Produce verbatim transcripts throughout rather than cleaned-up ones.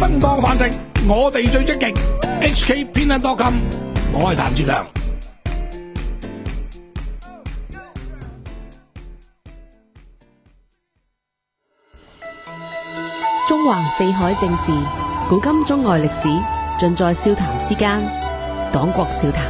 生當飯食，我哋最積極。H K 偏袒多金，我係譚志強。 中橫四海正事，古今中外歷史，盡在笑談之間。黨國笑談。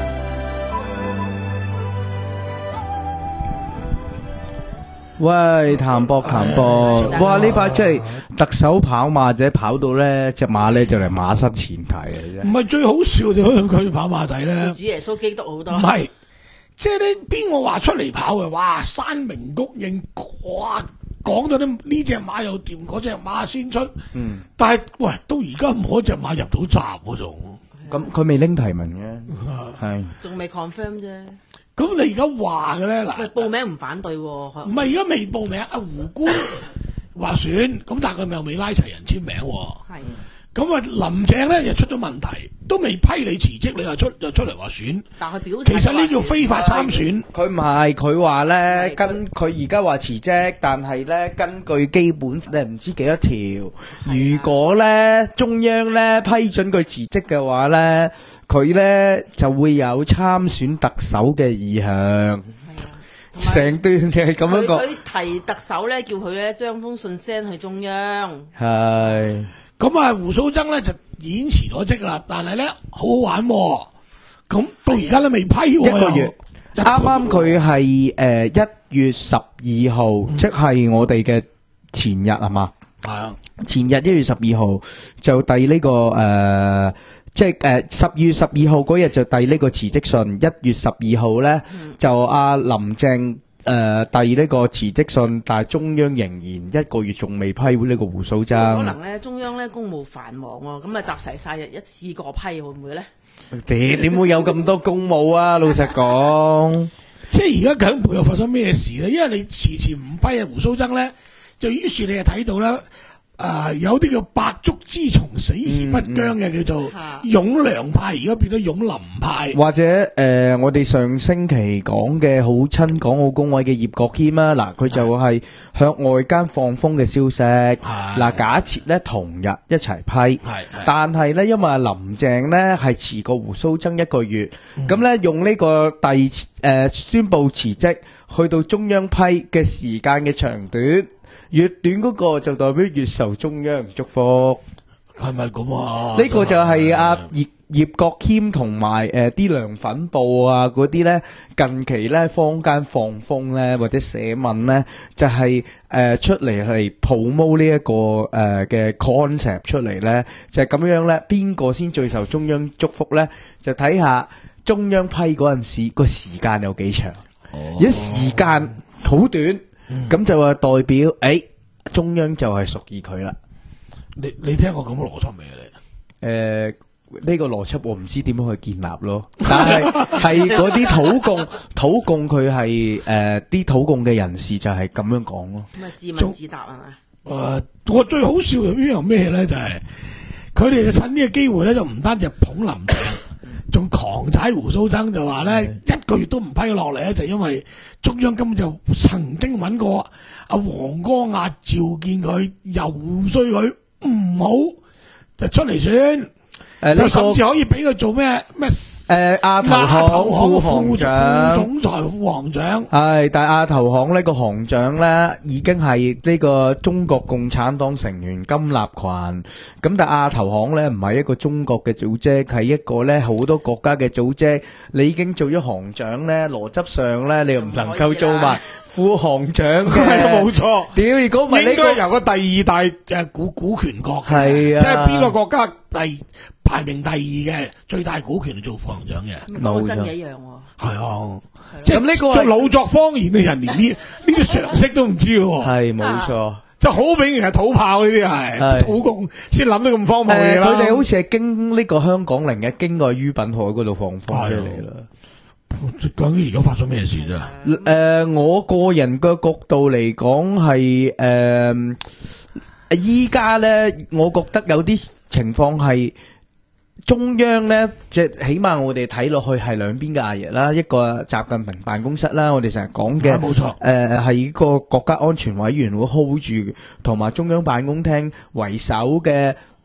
喂，譚博譚博，哇！呢排即係特首跑馬仔跑到咧，隻馬咧就嚟馬失前蹄啊！ 唔係最好笑就係佢跑馬仔咧， 主耶穌基督好多。 唔係，即係你邊個話出嚟跑嘅？哇！山明谷應，哇！講到呢呢隻馬又掂，嗰隻馬先出。嗯。但係喂，到而家冇一隻馬入到閘嗰種。 咁佢未拎提名嘅，係。 仲未 confirm 啫。 咁你而家話嘅咧嗱， 喂，報名唔反對喎， 唔係而家未報名，阿胡官話選，咁但係佢又未拉齊人簽名喎。係。咁啊，林鄭咧又出咗問題，都未批你辭職，你又出又出嚟話選。 但係表其實呢叫非法參選。 佢唔係，佢話咧跟佢而家話辭職，但係咧根據基本咧唔知幾多條，如果咧中央咧批准佢辭職嘅話咧，佢咧就會有參選特首嘅意向。成段係咁樣講。 佢提特首咧，叫佢咧將封信 send 去中央。 係。 咁啊，胡鬚曾咧就已經辭咗職啦，但係咧好好玩喎。咁到而家都未批喎。 一個月，啱啱佢係誒一月十二號，即係我哋嘅前日係嘛？ 係啊， 前日一月十二號就遞呢個誒，即係誒十月十二號嗰日就遞呢個辭職信。一月十二號咧就阿林鄭。誒，遞呢個辭職信，但係中央仍然一個月仲未批呢個胡鬚曾。 可能咧，中央咧公務繁忙喎，咁啊集齊晒日一次過批，會唔會咧？ 點點會有咁多公務啊？老實講， 即係而家究竟背後發生咩事咧？因為你遲遲唔批啊胡鬚曾咧，就於是你就睇到咧。誒、呃，有啲叫百足之蟲死而不僵嘅、嗯嗯、叫做擁梁派，而家變咗擁林派。或者誒、 呃，我哋上星期講嘅好親港澳工委嘅葉國謙啦，嗱，佢就係向外間放風嘅消息。嗱，假設咧同日一齊批，但係咧因為林鄭咧係遲過胡鬚曾一個月，咁、嗯、咧用呢個第誒、呃、宣布辭職去到中央批嘅時間嘅長短。越短嗰個就代表越受中央祝福， 係咪咁啊？ 呢個就係阿葉葉國謙同埋誒啲涼粉報啊嗰啲咧，近期咧坊間放風咧或者寫文咧，就係誒出嚟係 promote 呢一個誒嘅 concept 出嚟咧，就係咁樣咧，邊個先最受中央祝福咧？就睇下中央批嗰陣時個時間有幾長，如果時間好短。咁、嗯、就話代表，誒、哎，中央就係屬意佢啦。 你你聽過咁嘅邏輯未？你誒，呢個邏輯我唔知點樣去建立咯。但係係嗰啲土共土共佢係誒啲土共嘅人士就係咁樣講咯。 咁啊自問自答係咪？ 誒，我最好笑嘅邊樣咩咧？就係佢哋就趁呢個機會咧，就唔單止捧林鄭。仲狂踩胡鬚曾就話咧，一個月都唔批落嚟咧，就因為中央根本就曾經揾過阿黃光亞召見佢，游說佢唔好就出嚟選，誒，就甚至可以俾佢做咩咩誒亞投行副長、副總裁、副行長。 係，但係亞投行呢個行長咧，已經係呢個中國共產黨成員金立群。咁但係亞投行咧唔係一個中國嘅組織，係一個咧好多國家嘅組織。你已經做咗行長咧，邏輯上咧你又唔能夠做埋副行長嘅。 冇錯。屌，如果唔係呢個由個第二大誒股股權國，係啊，即係邊個國家第排名第二嘅最大股權做副行長嘅？ 冇真嘅一樣喎。 係啊，即係呢個做老作方言嘅人，連呢呢個常識都唔知喎。 係冇錯， 即係好明顯係土炮呢啲係土共先諗得咁荒謬嘢啦。 佢哋好似係經呢個香港零嘅經過於品海嗰度放風出嚟啦。 究竟而家發生咩事啫？ 誒、呃，我個人嘅角度嚟講係誒，依家咧，我覺得有啲情況係中央咧，即係起碼我哋睇落去係兩邊嘅阿爺啦，一個習近平辦公室啦，我哋成日講嘅，冇錯，誒係個國家安全委員會 hold 住，同埋中央辦公廳為首嘅。誒、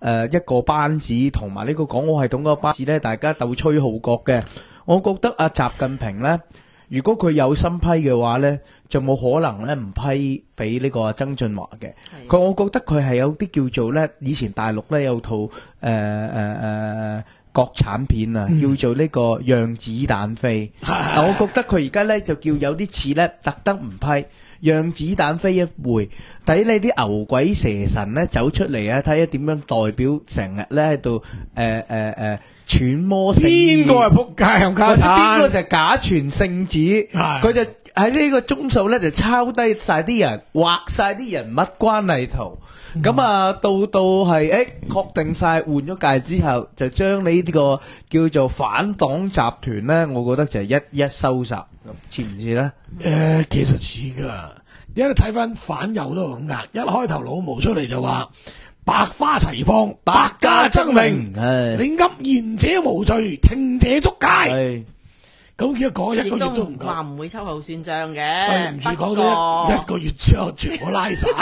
誒一個班子同埋呢個港澳系統嗰個班子咧，大家鬥吹號角嘅。我覺得阿習近平咧，如果佢有心批嘅話咧，就冇可能咧唔批俾呢個曾俊華嘅。佢我覺得佢係有啲叫做咧，以前大陸咧有套誒誒誒國產片啊，叫做呢個《讓子彈飛》。嗱，我覺得佢而家咧就叫有啲似咧，特登唔批。讓子彈飛一回，睇你啲牛鬼蛇神咧走出嚟啊！睇下點樣代表成日咧喺度誒誒誒揣摩聖意。 邊個係仆街冚家或者邊產？ 個就係假傳聖旨？佢就喺呢個鐘數咧就抄低晒啲人，畫晒啲人物關係圖。咁啊，到到係誒確定晒換咗屆之後，就將你呢個叫做反黨集團咧，我覺得就係一一收拾。似唔似咧？ 誒，其實似噶，因為睇翻反右都咁噶。一開頭老毛出嚟就話百花齊放，百家爭鳴，你噏言者無罪，聽者捉戒。咁而家講一個月都唔夠， 話唔會秋後算賬嘅。 對唔住，講咗一個月之後全部拉晒。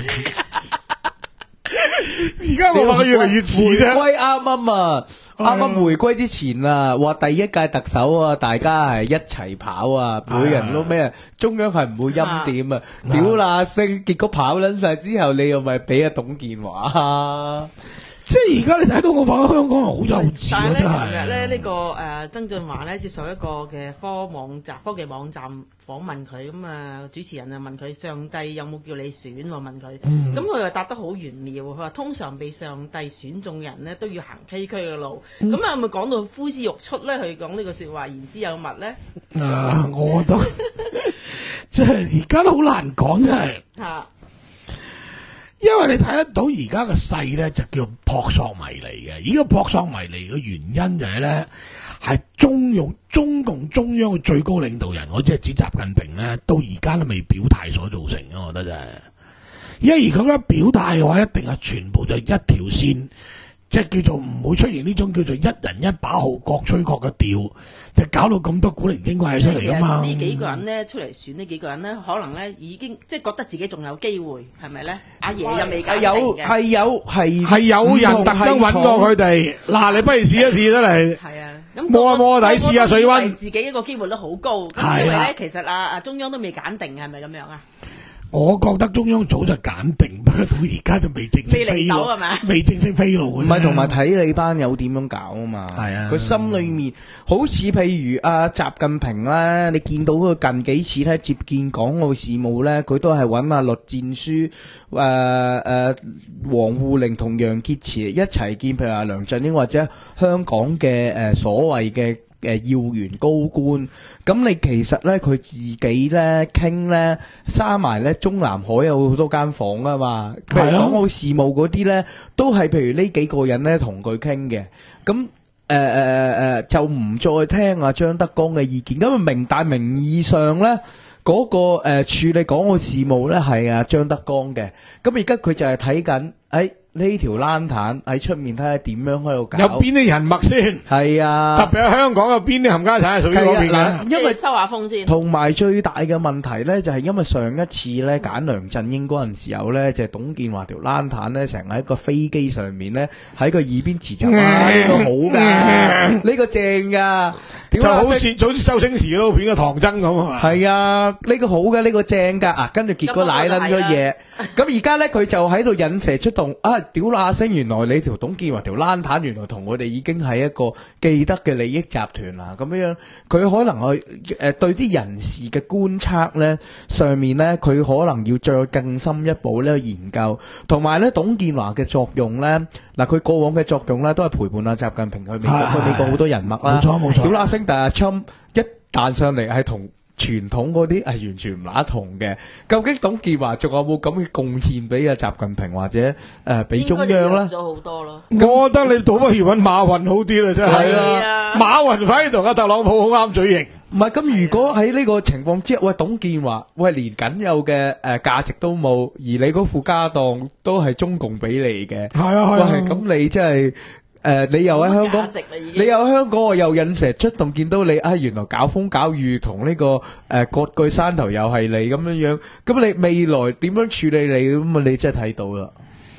而家我話佢越嚟越似啫。 回歸啱啱啊！啱啱回歸之前啊，話第一屆特首啊，大家係一齊跑啊，每人都咩？中央係唔會欽點啊，屌嗱聲，結果跑撚晒之後，你又咪俾阿董建華？ 即係而家你睇到我話香港係好幼稚啊！ 但係咧， 真係琴日咧呢個誒曾俊華咧接受一個嘅科網站科技網站訪問佢，咁啊主持人啊問佢上帝有冇叫你選喎？問佢，咁佢又答得好玄妙，佢話通常被上帝選中嘅人咧都要行崎嶇嘅路，咁啊咪講到呼之欲出咧？佢講呢個説話言之有物咧？ 啊，我覺得即係而家都好難講，真係。 嚇！ 因為你睇得到而家嘅勢咧，就叫撲朔迷離嘅。而家撲朔迷離嘅原因就係咧，係中用中共中央嘅最高領導人，我即係指習近平咧，到而家都未表態所造成嘅。我覺得真係，因為而佢一表態嘅話，一定係全部就一條線，即係叫做唔會出現呢種叫做一人一把號，各吹各嘅調，就搞到咁多古靈精怪出嚟噶嘛。 呢幾個人咧出嚟選呢幾個人咧，可能咧已經即係覺得自己仲有機會，係咪咧？阿爺又未搞定嘅， 係有係係有人特登揾過佢哋，嗱，你不如試一試得嚟。 係啊，咁摸下摸下底試下水溫， 自己一個機會率好高。咁因為咧，其實啊啊中央都未揀定，係咪咁樣啊？ 我覺得中央早就揀定，不過到而家就未正式飛路，未正式飛路。 唔係，同埋睇你班友點樣搞啊嘛。係啊，佢心裏面好似譬如阿習近平咧，你見到佢近幾次咧接見港澳事務咧，佢都係揾阿栗戰書、誒誒王滬寧同楊潔篪一齊見，譬如阿梁振英或者香港嘅誒所謂嘅誒要員高官。咁你其實咧佢自己咧傾咧閂埋咧中南海有好多間房啊嘛，譬如港澳事務嗰啲咧都係譬如呢幾個人咧同佢傾嘅，咁誒誒誒就唔再聽阿張德江嘅意見，咁啊明大名義上咧嗰個誒處理港澳事務咧係阿張德江嘅，咁而家佢就係睇緊誒。呢條爛攤喺出面睇下點樣喺度搞， 有邊啲人脈先？ 係啊， 特別喺香港有邊啲冚家產係屬於嗰邊嘅？ 因為收下風先。同埋最大嘅問題咧，就係因為上一次咧揀梁振英嗰陣時候咧，就係董建華條爛攤咧，成日喺個飛機上面咧喺個耳邊詞就話呢個好噶，呢個正噶， 就好似就好似周星馳嗰套片嘅唐僧咁啊！ 係啊，呢個好嘅，呢個正噶啊，跟住結果奶撚咗嘢，咁而家咧佢就喺度引蛇出洞啊！屌嗱聲，原來你條董建華條爛攤，原來同我哋已經係一個既得嘅利益集團啦。咁樣佢可能去誒、呃、對啲人事嘅觀察咧，上面咧佢可能要再更深一步咧研究，同埋咧董建華嘅作用咧，嗱佢過往嘅作用咧都係陪伴阿習近平去美國，去美國好多人脈啦。冇錯冇錯。屌嗱聲，但係 Trump 一彈上嚟係同傳統嗰啲係完全唔乸同嘅，究竟董建華仲有冇咁嘅貢獻俾阿習近平或者誒俾中央咧？應該咗好多咯。 我覺得你倒不如揾馬雲好啲啦，真係。係啊，馬雲反而同阿特朗普好啱嘴型。 唔係咁，如果喺呢個情況之下，喂董建華，喂連僅有嘅誒價值都冇，而你嗰副家當都係中共俾你嘅， 係啊係啊。 喂，咁你真係。誒、呃，你又喺香港，你又喺香港，我又引蛇出洞，見到你啊，原來搞風搞雨同呢、這個誒、呃、割據山頭又係你咁樣樣，咁你未來點樣處理你咁啊？你真係睇到啦。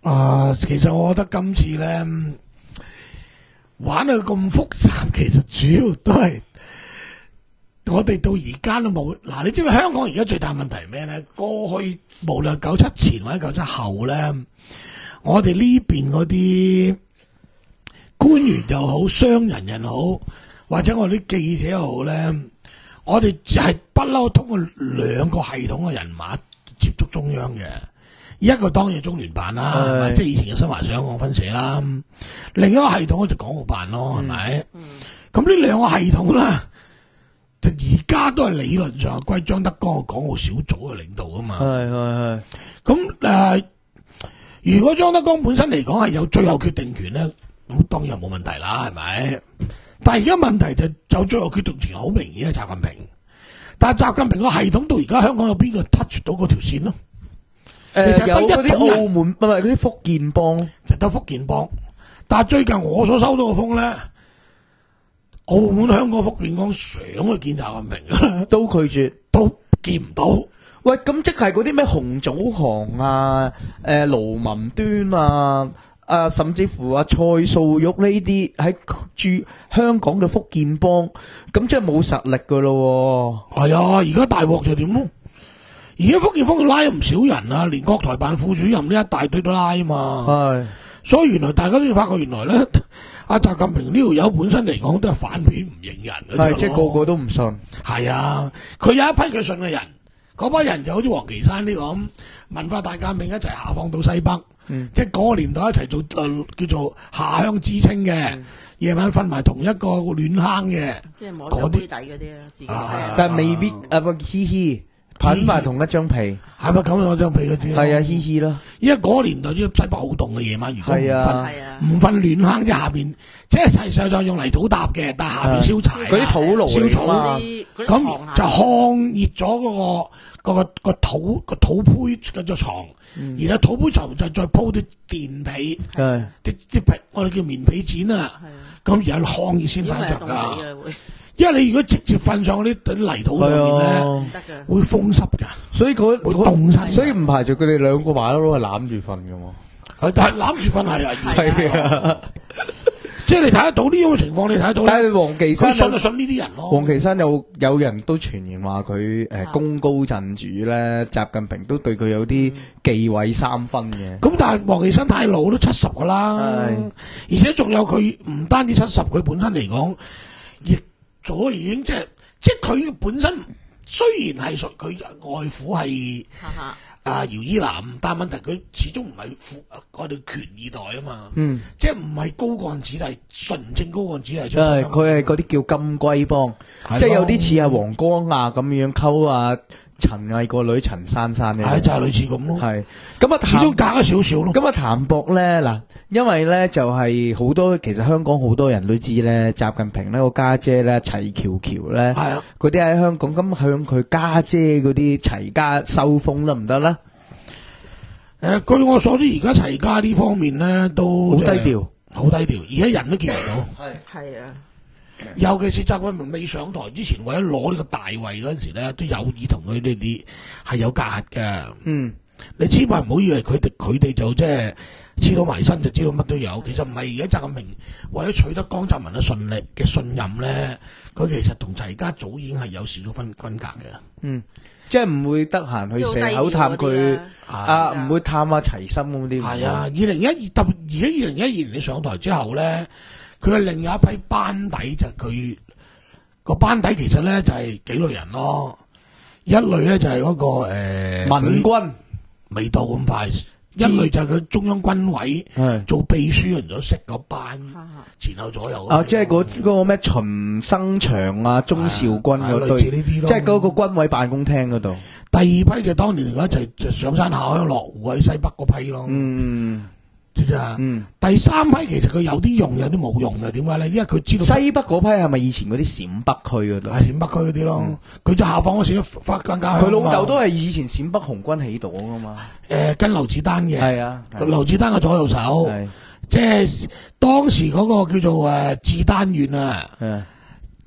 啊，其實我覺得今次咧玩到咁複雜，其實主要都係我哋到而家都冇嗱。你知唔知香港而家最大問題係咩咧？過去無論九七前或者九七後咧，我哋呢邊嗰啲官員又好，商人又好，或者我哋啲記者又好咧，我哋係不嬲通過兩個系統嘅人馬接觸中央嘅。一個當然中聯辦啦，係咪？即係以前嘅新華社、香港分社啦。另一個系統就港澳辦咯，係咪？咁呢兩個系統咧，就而家都係理論上係歸張德江嘅港澳小組嘅領導啊嘛。 係係係。 咁誒、呃，如果張德江本身嚟講係有最後決定權咧，咁當然冇問題啦，係咪？但係而家問題就有最後決定權好明顯係習近平，但係習近平個系統到而家香港有邊個 touch 到嗰條線咯？ 誒、呃、有嗰啲澳門唔係嗰啲福建幫， 就得福建幫。但係最近我所收到嘅風咧，澳門、香港、福建幫想去見習近平嘅， 都拒絕， 都見唔到。 喂，咁即係嗰啲咩洪祖航啊、誒盧文端啊、啊甚至乎啊蔡素玉呢啲喺駐香港嘅福建幫，咁即係冇實力噶咯喎。 係啊，而家大鑊就點咯？而家福建幫佢拉咗唔少人啊，連國台辦副主任呢一大堆都拉啊嘛。係，所以原來大家都要發覺，原來咧阿習近平呢條友本身嚟講都係反面唔認人嘅。 係，即係個個都唔信。係啊，佢有一批佢信嘅人，嗰班人就好似黃岐山呢個咁，文化大革命一齊下放到西北，嗯、即係嗰個年代一齊做誒、呃、叫做下鄉知青嘅，夜、嗯、晚瞓埋同一個暖坑嘅， 即係摸上杯底嗰啲啦，自己啊，但係未必啊，不嘻嘻。搵埋同一張被， 係咪咁樣張被嗰啲？ 係啊，嘻嘻啦。 因為嗰個年代啲西北好凍嘅，夜晚如果唔瞓唔瞓暖坑，即係下邊，即係實際上用泥土搭嘅，但係下邊燒柴， 嗰啲土爐燒草啊， 咁就烘熱咗嗰個嗰個個土個土坯嗰隻床，然後土坯床就再鋪啲墊被，啲啲被我哋叫棉被墊啊，咁然後烘熱先瞓着噶。因為你如果直接瞓上嗰啲泥土上面咧，會風濕噶， 所以佢會凍晒， 所以唔排除佢哋兩個馬騮係攬住瞓噶嘛。 係，但係攬住瞓係啊， 係啊， 即係你睇得到呢種情況，你睇得到。 但係黃岐山佢信就信呢啲人咯。 黃岐山有有人都傳言話佢誒功高震主咧，習近平都對佢有啲忌諱三分嘅。 咁但係黃岐山太老都七十噶啦，而且仲有佢唔單止七十，佢本身嚟講亦。咗已經即係即係佢本身雖然係佢外父係啊姚依南，但係問題佢始終唔係富我哋權二代啊嘛，嗯，即係唔係高幹子弟，純正高幹子弟出身。 佢係嗰啲叫金龜幫，即係有啲似阿黃光亞咁樣溝啊陳毅個女陳珊珊嘅， 係就係類似咁咯。係咁啊， 始終隔咗少少咯。 咁啊，譚博咧嗱，因為咧就係好多其實香港好多人都知咧，習近平呢個家姐咧齊喬喬咧，係啊，嗰啲喺香港咁向佢家姐嗰啲齊家收風得唔得咧？ 誒，據我所知，而家齊家呢方面咧都好低調， 好低調，而家人都見唔到。 係係啊。 尤其是習近平未上台之前，為咗攞呢個大位嗰陣時咧，都有意同佢呢啲係有隔閡嘅。嗯，你千萬唔好以為佢哋佢哋就即係黐到埋身就知道乜都有，其實唔係。而家習近平為咗取得江澤民嘅信力嘅信任咧，佢其實同齊家早已經係有少少分分隔嘅。嗯， 即係唔會得閒去蛇口探佢啊，唔會探下齊心嗰啲。 係啊，二零一二特別而家二零一二年你上台之後咧。佢係另有一批班底，就佢個班底其實咧就係幾類人咯。一類咧就係嗰個誒民軍， 未到咁快。一類就係佢中央軍委做秘書人咗識嗰班前後左右。 啊，即係嗰嗰個咩秦生祥啊、鐘兆軍嗰堆，即係嗰個軍委辦公廳嗰度。 第二批就當年嚟講就就上山下鄉落湖喺西北嗰批咯。嗯。知唔知啊？嗯，第三批其實佢有啲用，有啲冇用嘅。點解咧？因為佢知道西北嗰批係咪以前嗰啲陝北區嗰度？ 係陝北區嗰啲咯。佢、嗯、就下放嗰時都翻翻家鄉。 佢老豆都係以前陝北紅軍起黨噶嘛。誒、 呃，跟劉子丹嘅。係啊，劉子丹嘅左右手。係，即係當時嗰個叫做誒志丹縣啊。係。即係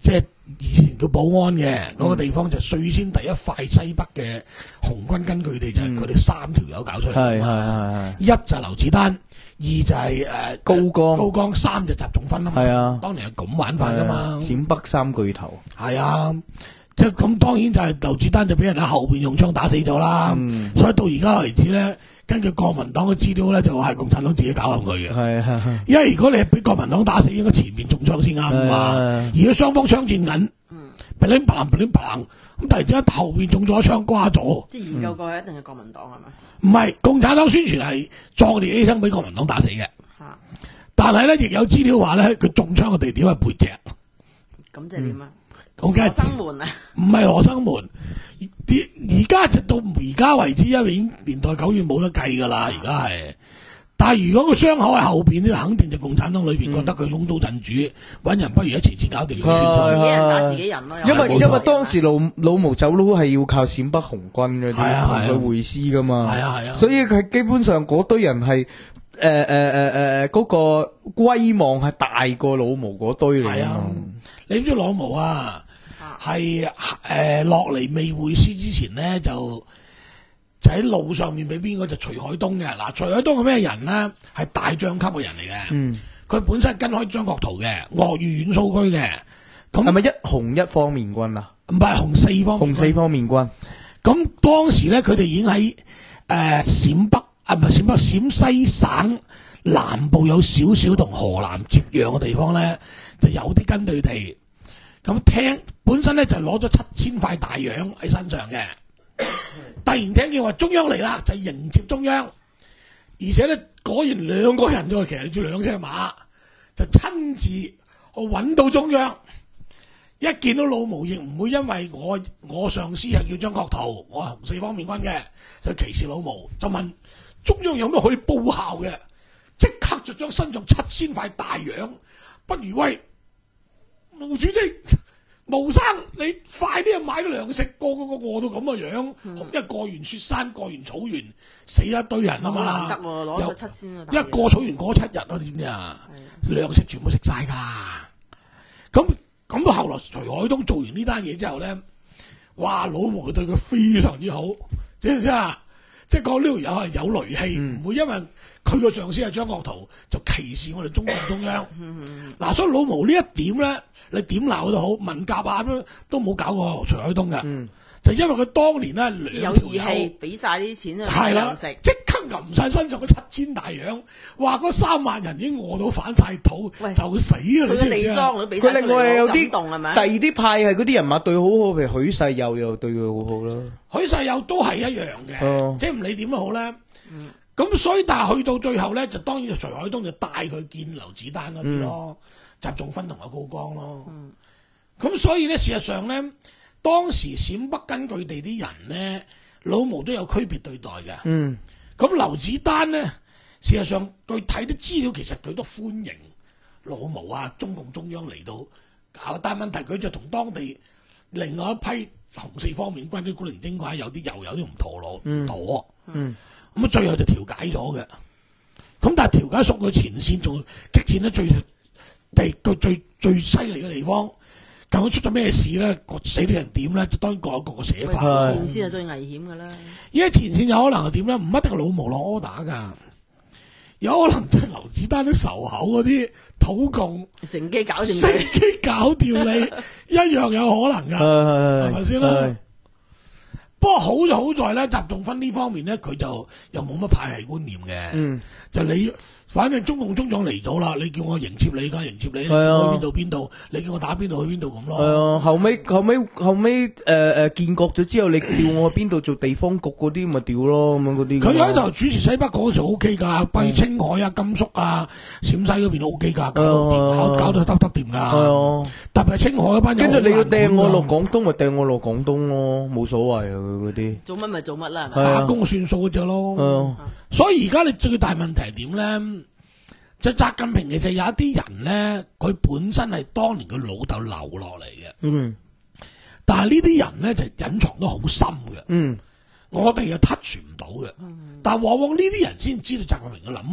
以前叫寶安嘅嗰、個地方就最先第一塊西北嘅紅軍根據地就係佢哋三條友搞出嚟。 係係係係。 一就係劉子丹，二就係、誒、 高崗高崗，三就習仲勳啊嘛。 係啊當年係咁玩法噶嘛。 陝北三巨頭。 係啊，即係咁當然就係劉子丹就俾人喺後邊用槍打死咗啦。 嗯所以到而家為止咧，根據國民黨嘅資料咧，就係共產黨自己搞冧佢嘅。 係係因為如果你係俾國民黨打死，應該前面中槍先啱啊嘛。 係而家雙方槍戰緊，噼哩啪啦噼哩啪啦，咁突然之間後邊中咗一槍瓜咗。 即係研究過係一定係國民黨係嘛？ 唔係共產黨宣傳係壯烈犧牲俾國民黨打死嘅， 嚇， 但係咧亦有資料話咧，佢中槍嘅地點係背脊。 咁即係點啊？ 咁梗係羅生門啊！ 唔係羅生門，啲而家直到而家為止，因為已經年代久遠冇得計㗎啦，而家係。但係如果個傷口喺後邊咧，肯定就共產黨裏邊覺得佢擁刀陣主，揾人不如一次次搞掂佢。 係自己人打自己人咯。 因為因為冇錯當時老老毛走佬係要靠陝北紅軍嗰係啊係啊啲同佢會師噶嘛， 係啊係啊所以佢基本上嗰堆人係誒誒誒誒嗰個威望係大過老毛嗰堆嚟係啊啊嘛。 你知唔知老毛啊？係誒落嚟未會師之前咧，就就喺路上面俾邊個就徐海東嘅。嗱，徐海東係咩人咧？係大將級嘅人嚟嘅。 嗯， 佢本身跟開張國燾嘅，鄂豫皖蘇區嘅。咁係咪一紅一方面軍啊？ 唔係紅四方面軍？ 紅四方面軍。 咁當時咧，佢哋已經喺誒陝北啊，唔係陝北，陝西省南部有少少同河南接壤嘅地方咧，就有啲根據地。咁聽本身咧就攞咗七千塊大洋喺身上嘅，突然聽見話中央嚟啦，就迎接中央，而且咧果然兩個人都係騎住兩隻馬，就親自去揾到中央。一見到老毛亦唔會因為我我上司係叫張國燾，我係紅四方面軍嘅，就歧視老毛，就問中央有咩可以報效嘅，即刻就將身上七千塊大洋，不如喂毛主席、毛生，你快啲去買啲糧食，個個個餓到咁嘅樣， 嗯因為過完雪山、過完草原，死一堆人啊好嘛， 難得喎，攞又咗七千個大洋一過草原過七日啊，你知唔知啊？糧食全部食晒㗎啦。咁咁到後來徐海東做完呢單嘢之後咧，哇！老毛對佢非常之好，知唔知啊？即係講呢條友係有雷氣，唔、會因為佢個上司係張國燾就歧視我哋中共中央。嗱、所以老毛呢一點咧，你點鬧都好，文革啊咁都冇搞過徐海東嘅， 嗯就因為佢當年咧有兩條義氣， 友。 俾晒啲錢啊， 係啦糧食，。 即刻揞晒身上嗰七千大洋，話嗰三萬人已經餓到反晒肚， 喂就死啊！ 佢嘅李你知唔知啊？ 莊都俾晒佢另外有啲感動係咪？ 第二啲派係嗰啲人物對好好，譬如許世友又對佢好好啦。 許世友都係一樣嘅， 哦即係唔理點都好咧。咁、所以但係去到最後咧，就當然徐海東就帶佢見劉子丹嗰啲咯，習仲勳同埋高崗咯。咁、所以咧，事實上咧，當時陝北根據地啲人咧，老毛都有區別對待嘅。 嗯， 咁劉子丹咧，事實上佢睇啲資料，其實佢都歡迎老毛啊，中共中央嚟到搞，但係問題佢就同當地另外一批紅四方面軍啲古靈精怪，有啲又有啲唔妥咯，唔妥。 嗯， 咁啊最後就調解咗嘅。咁但係調解屬佢前線仲激戰得最地個最最犀利嘅地方，究竟出咗咩事咧？個死啲人點咧？就當然各有各嘅寫法。 係前線係最危險㗎啦。 而家前線有可能係點咧？唔一定係老毛落 order 㗎，有可能就係劉子丹啲仇口嗰啲土共乘機搞掂乘佢。 機搞掂你，一樣有可能㗎，係係咪先啦？不過好就好在咧，習仲勳呢方面咧，佢就又冇乜派系觀念嘅， 嗯就你反正中共中央嚟咗啦，你叫我迎接你，梗係迎接你，你叫係啊我去邊度邊度，你叫我打邊度去邊度咁係咯。 啊，後尾後尾後尾誒誒建國咗之後，你調我去邊度做地方局嗰啲咪調咯，咁樣嗰啲。 佢喺度主持西北嗰時候 O K 㗎，比如青海啊、甘肅啊、陝西嗰邊都 O K 㗎，搞到掂，搞搞到得得掂㗎。 係啊， 特別係青海嗰班友跟住你要好難掟我落管㗎廣東，咪掟我落廣東咯，冇所謂啊，佢嗰啲。 做乜咪做乜啦，係係咪？ 打工算數嘅啫咯。 係啊， 所以而家你最大問題係點咧？就習近平其實有一啲人咧，佢本身係當年佢老豆留落嚟嘅， 嗯但係呢啲人咧就隱藏得好深嘅， 嗯我哋又 touch 唔到嘅。但係往往呢啲人先知道習近平嘅諗乜，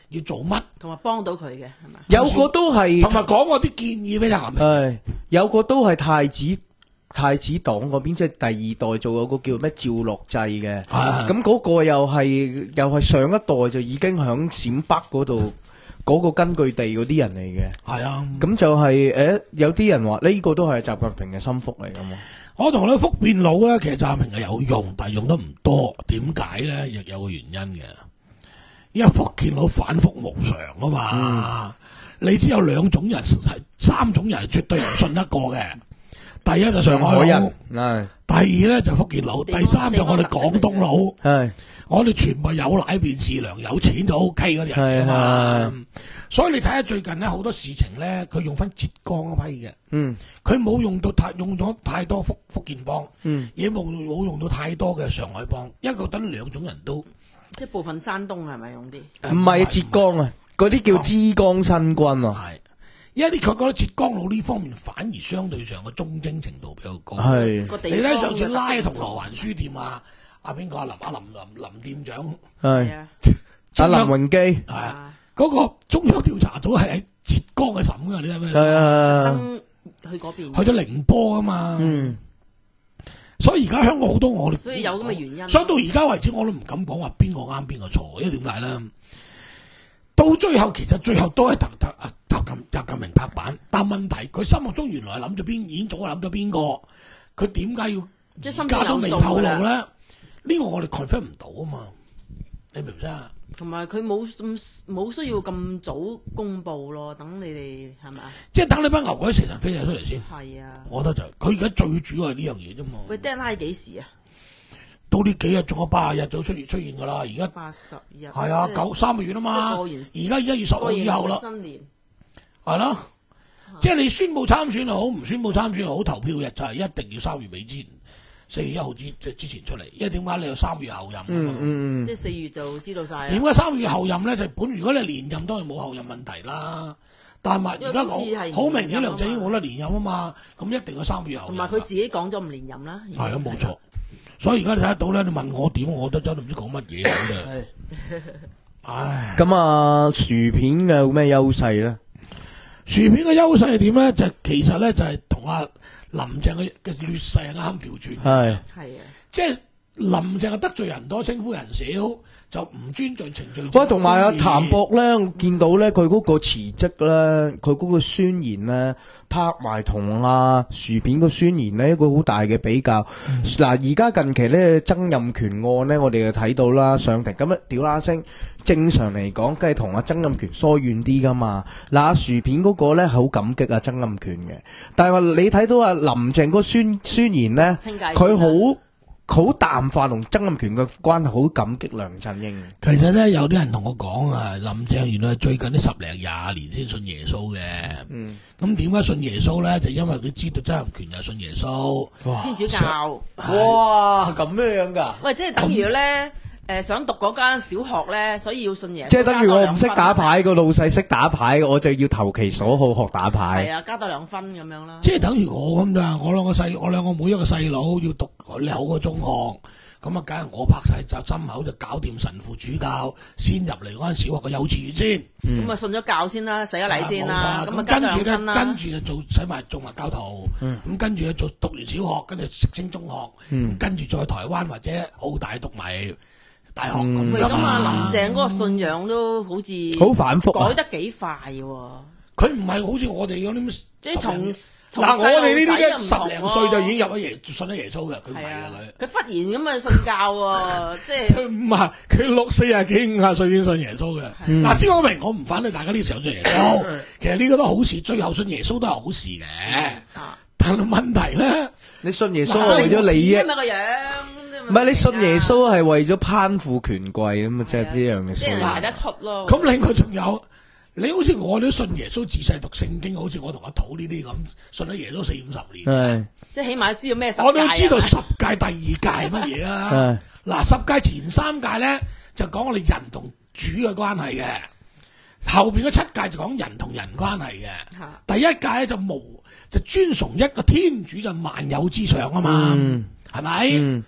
要做乜， 同埋幫到佢嘅係咪？ 有個都係同埋講我啲建議俾習近平。 係有個都係太子太子黨嗰邊，即係第二代做有個叫咩趙樂際嘅， 係咁嗰個又係又係上一代就已經響陝北嗰度嗰個根據地嗰啲人嚟嘅。 係啊， 咁就係、誒、有啲人話呢個都係習近平嘅心腹嚟噶嘛。 我同你福建佬咧，其實習近平係有用，但係用得唔多。點解咧？亦有個原因嘅，因為福建佬反覆無常啊嘛。你只有兩種人，係三種人係絕對唔信得過嘅。第一就上海佬， 人，係第二咧就福建佬，第三就我哋廣東佬。 係我哋全部有奶便是娘，有錢就 O K 嗰啲人啊嘛。所以你睇下最近咧好多事情咧，佢用翻浙江嗰批嘅， 嗯佢冇用到太用咗太多福福建幫， 嗯亦冇冇用到太多嘅上海幫，一個等兩種人都即係部分山東係咪用啲？ 唔係浙江啊，嗰啲叫珠江新軍啊。 係，因為啲佢覺得浙江佬呢方面反而相對上嘅忠貞程度比較高。 係個地方你睇上次嘅拉銅鑼特色灣書店啊，阿邊個阿林阿林林林店長係係啊， 阿林榮基係啊，嗰個中央調查組係喺浙江嘅審㗎，你睇咩？ 係啊， 登去嗰邊， 去咗寧波啊嘛。 嗯所以而家香港好多我哋， 所以有咁嘅原因。 所以到而家為止我都唔敢講話邊個啱邊個錯，因為點解咧？到最後其實最後都係習習啊習近習近平拍板，但問題佢心目中原來係諗咗邊，已經早諗咗邊個，佢點解要即係心而家都未中有數㗎透露咧？ 啦。 呢個我哋 confirm 唔到啊嘛，你明唔明啊？ 同埋佢冇咁冇需要咁早公佈咯，等你哋係咪啊？ 即係等你班牛鬼蛇神飛咗出嚟先， 係啊。 我覺得就佢而家最主要係呢樣嘢啫嘛。 喂 deadline 幾時啊？ 到呢幾日仲有八十日就出現出現㗎啦，而家八十日。 係啊即係九三個月啊嘛， 即係過完而家一月十號以後啦過。完新年係咯，即係你宣佈參選又好，唔宣佈參選又好，投票日就係一定要三月尾之前，四月一號之即之前出嚟。因為點解你有三月後任啊嘛？ 嗯嗯即係四月就知道晒啦。 點解三月後任咧？就本如果你連任當然冇後任問題啦，但係而家因為今次係好好明顯連任啊嘛梁振英冇得連任啊嘛，咁一定有三月後任。 同埋佢自己講咗唔連任啦。 係啊，冇錯。所以而家你睇得到咧，你問我點，我都真係唔知講乜嘢咁嘅。 係唉， 咁啊，薯片嘅有咩優勢咧？ 薯片嘅優勢係點咧？就其實咧就係同阿林鄭嘅嘅劣勢係啱調轉。 係係啊。 即係林鄭係得罪人多，稱呼人少，就唔尊重程序。 喂，同埋阿譚博咧，我見到咧佢嗰個辭職咧，佢嗰個宣言咧，拍埋同阿薯片個宣言咧，一個好大嘅比較。嗱、而家近期咧曾蔭權案咧，我哋就睇到啦，上庭咁樣屌啦聲。正常嚟講，梗係同阿曾蔭權疏遠啲噶嘛。嗱、阿薯片嗰個咧好感激阿曾蔭權嘅，但係話你睇到阿林鄭嗰個宣宣言咧， 清界線佢好。好淡化同曾蔭權嘅關係，好感激梁振英。 其實咧，有啲人同我講啊，林鄭原來最近呢十零廿年先信耶穌嘅。 嗯， 咁點解信耶穌咧？就因為佢知道曾蔭權又信耶穌。 哇天主教。 哇，咁樣樣㗎？ 喂，即係等於咧，誒想讀嗰間小學咧，所以要信耶穌。 即係等於我唔識打加多兩分。 牌，個老細識打牌，我就要投其所好學打係牌。 啊，加多兩分咁樣啦。 即係等於我咁咋？我兩個細，我兩個妹一個細佬要讀兩個中學，咁啊，梗係我拍晒就心口就搞掂神父主教，先入嚟嗰間小學嘅幼稚園先。 咁啊，信咗教先啦，洗咗禮先啦，咁啊， 咁加多跟住咧， 兩分啦。 跟住就做使埋做埋教徒，咁跟住就做讀完小學，跟住直升中學，咁跟住再台灣或者澳大讀埋大學咁喂，咁㗎嘛。 啊，林鄭嗰個信仰都好似好反覆啊改得幾快喎。 佢唔係好似我哋嗰啲， 即係從從嗱，我哋呢啲咧細路仔十零又唔同喎歲就已經入咗耶信咗耶穌嘅，佢唔係啊係啊佢。， 佢忽然咁啊信教喎，即係佢唔係，佢六四廿幾五廿歲已經信耶穌嘅。 嗯嗱，先講明，我唔反對大家呢時候信耶穌。其實呢個都好事，最後信耶穌都係好事嘅。 啊， 但係問題咧， 你信耶穌係為咗利益， 咁啊個樣， 唔係你信耶穌係為咗攀附權貴咁啊，即係呢樣嘅即係信。 睇得出咯。 咁另外仲有，你好似我都信耶穌，自細讀聖經，好似我同阿土呢啲咁，信咗耶穌四五十年。 係即係起碼知道咩十誡啊我都知道十屆第二屆係乜嘢啊？嗱，十屆前三屆咧就講我哋人同主嘅關係嘅，後邊嗰七屆就講人同人關係嘅。 嚇第一屆咧就無就尊崇一個天主就萬有之上啊嘛， 嗯係咪？ 嗯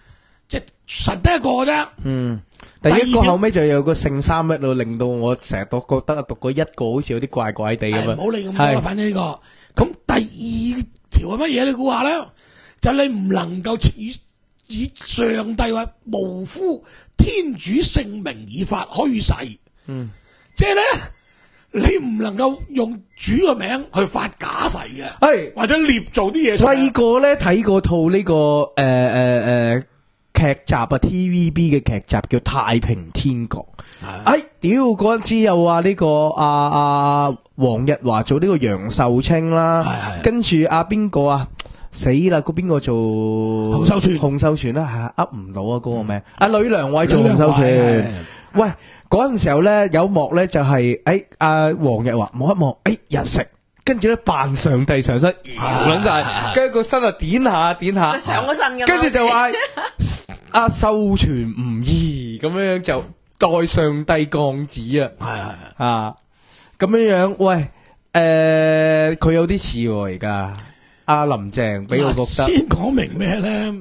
即係神得一個嘅啫。 嗯，第一個後尾就有個聖三喺度，令到我成日都覺得讀過一個好似有啲怪怪地咁樣。 唔好理咁多啦， 係反正呢、個咁第二條係乜嘢？你估下咧？就你唔能夠以以上帝話無呼天主聖名以發虛誓。 嗯， 即係咧，你唔能夠用主嘅名去發假誓嘅， 係或者捏造啲嘢出嚟。 細個咧睇過套呢、個誒誒誒劇集啊 T V B 嘅劇集叫《太平天國》。哎，屌嗰陣時又話呢、個阿阿黃日華做呢個楊秀清啦， 係係跟住阿邊個啊死啦，嗰邊個做洪秀全洪秀全啦，係噏唔到啊嗰個名，阿呂良偉做洪秀呂良偉係全。喂，嗰陣時候咧有幕咧就係誒阿黃日華望一望，誒日食。跟住咧扮上帝上身，搖捻晒，跟住個身啊點下點下， 即係上咗身咁樣跟住就話阿秀全唔義咁樣樣就代上帝降旨啊！ 係係係啊，咁樣樣，喂，誒，佢有啲似喎，而家阿林鄭俾我覺得， 先講明咩咧？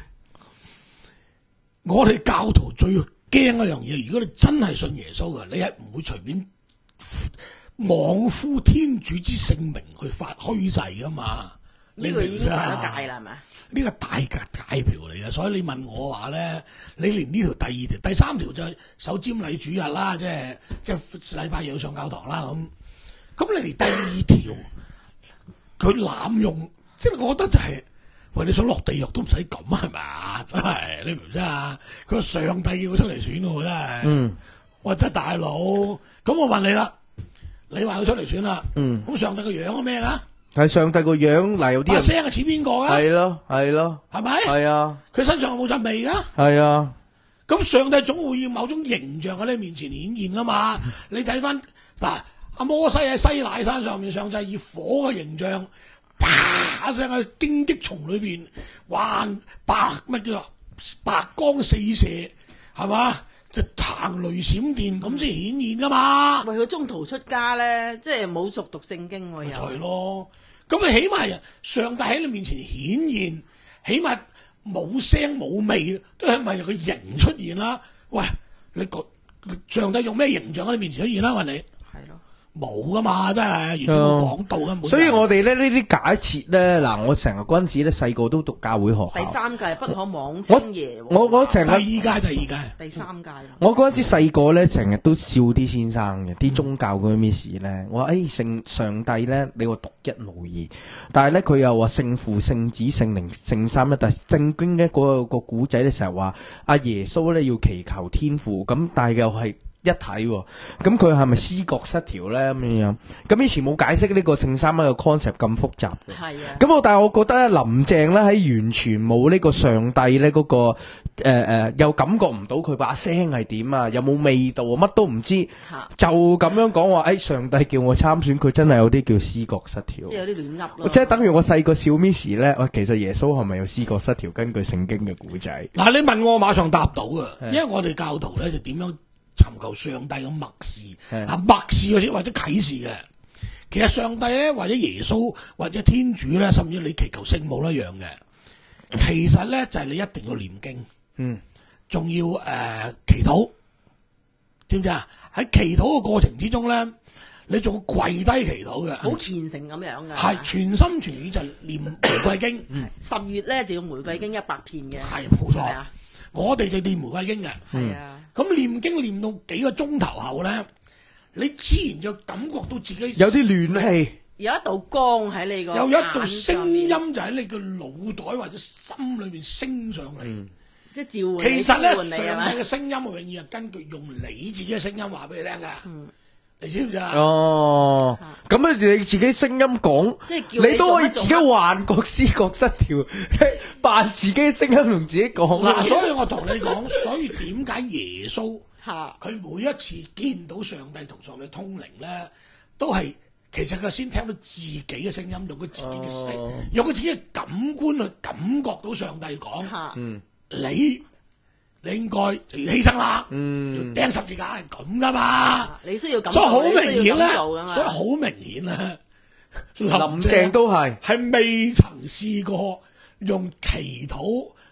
我哋教徒最驚一樣嘢，如果你真係信耶穌嘅，你係唔會隨便妄呼天主之聖名去發虛誓噶嘛？ 呢個已經犯咗戒啦， 啦，係咪？ 呢個大戒戒條嚟嘅，所以你問我話咧，你連呢條第二條、第三條就係守瞻禮主日啦，即係即係禮拜日要上教堂啦咁。咁你連第二條佢濫用，即係我覺得就係、喂，你想落地獄都唔使咁係咪？真係你唔知啊！佢話上帝叫佢出嚟選喎，真係。 嗯， 喂，真係大佬，咁我問你啦，你話佢出嚟選啦， 嗯， 咁上帝個樣係咩啊？ 係上帝個樣嗱，有啲人把聲係似邊個啊？ 係咯係咯， 係咪？ 係啊佢身上有冇陣味噶？ 係啊， 咁上帝總會要某種形象喺你面前顯現噶嘛？你睇翻嗱，阿摩西喺西乃山上面，上帝以火嘅形象，啪一聲喺荊棘叢裏邊，哇白乜叫啊白光四射，係嘛？就行雷閃電咁先顯現噶嘛？ 喂，佢中途出家咧，即係冇熟讀聖經喎，又係咯，咁你起碼上帝喺你面前顯現，起碼冇聲冇味，都係咪個形出現啦？喂，你個上帝用咩形象喺你面前出現啦？問你係咯， 冇噶嘛，真係完全冇講到嘅。 所以我哋咧呢啲假設咧，嗱，我成日嗰陣時咧細個都讀教會學校， 第三屆不可妄稱耶和華。 我我成第二日屆第二屆， 第三屆啦。 我嗰陣時細個咧，成日都笑啲先生嘅，啲宗教嗰啲 miss 咧，我話誒聖上帝咧，你話獨一無二，但係咧佢又話聖父、聖子、聖靈、聖三一，但係正經嘅嗰個個古仔咧成日話阿耶穌咧要祈求天父，咁但係又係一體喎，咁佢係咪思覺失調咧咁樣？咁以前冇解釋呢個聖三一嘅 concept 咁複雜嘅。 係啊。 咁我但係我覺得咧，林鄭咧喺完全冇呢個上帝咧嗰、個誒誒、呃，又感覺唔到佢把聲係點啊，有冇味道啊，乜都唔知， 嚇就咁樣講話，誒、哎、上帝叫我參選，佢真係有啲叫思覺失調。 即係有啲亂噏咯。 即係等於我細個小 miss 咧，喂，其實耶穌係咪有思覺失調？根據聖經嘅古仔， 嗱你問我，我馬上答到啊， 係因為我哋教徒咧就點樣尋求上帝嘅默示， 係啊默示嗰啲或者啟示嘅。其實上帝咧，或者耶穌，或者天主咧，甚至你祈求聖母一樣嘅。其實咧就係、是、你一定要念經， 嗯， 仲要誒、呃、祈禱，知唔知啊？喺祈禱嘅過程之中咧，你仲要跪低祈禱嘅， 好虔誠咁樣㗎。 係全心全意就念玫瑰經， 十月咧就要玫瑰經一百片嘅。 係冇錯係啊。 我哋就念玫瑰經嘅。 係啊。 咁念經念到幾個鐘頭後咧，你自然就感覺到自己有啲暖氣， 有一道光喺你個有一道眼上聲面音就喺你個腦袋或者心裏面升上嚟。 即係召喚你， 其實咧， 召喚你係咪上帝嘅聲音永遠係根據用你自己嘅聲音話俾你聽㗎。你知唔知啊？ 哦，咁啊你自己聲音講， 即係叫你你都可以自己做乜做乜幻覺思覺失調，扮自己聲音同自己講嗱，所以我同你講，所以點解耶穌嚇佢每一次見到上帝同上帝通靈咧，都係其實佢先聽到自己嘅聲音，用佢自己嘅聲， 哦用佢自己嘅感官去感覺到上帝講， 嚇嗯你你應該就要犧牲啦， 嗯要釘十字架係咁噶嘛， 你需要咁所以好做， 明顯你需要咁做㗎咧， 嘛所以好明顯咧，林林鄭都係係未曾試過用祈禱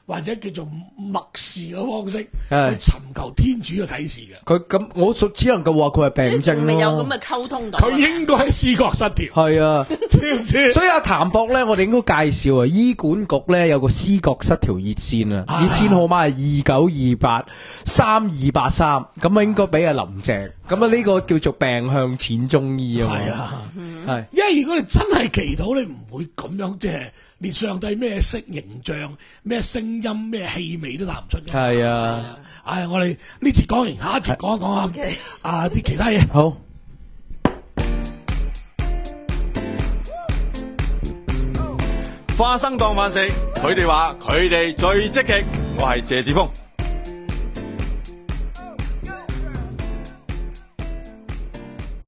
或者叫做默示嘅方式去係尋求天主嘅啟示嘅。 佢咁，我只能夠話佢係病症未有咯咁嘅溝通到。 佢應該係思覺失調， 係啊。 知唔知？ 所以阿譚博咧，我哋應該介紹啊，醫管局咧有個思覺失調熱線啊， 啊熱線號碼係二九二八三二八三，咁啊應該俾阿林鄭，咁啊呢個叫做病向淺中醫啊嘛， 係啊， 係因為如果你真係祈禱，你唔會咁樣即係連上帝咩色形象、咩聲音、咩氣味都答唔出嘅。 係啊， 唉，我哋呢次講完，下一節講一講啊 OK 啊啲其他嘢。 好。 花生當飯食，佢哋話佢哋最積極，我係謝志峰。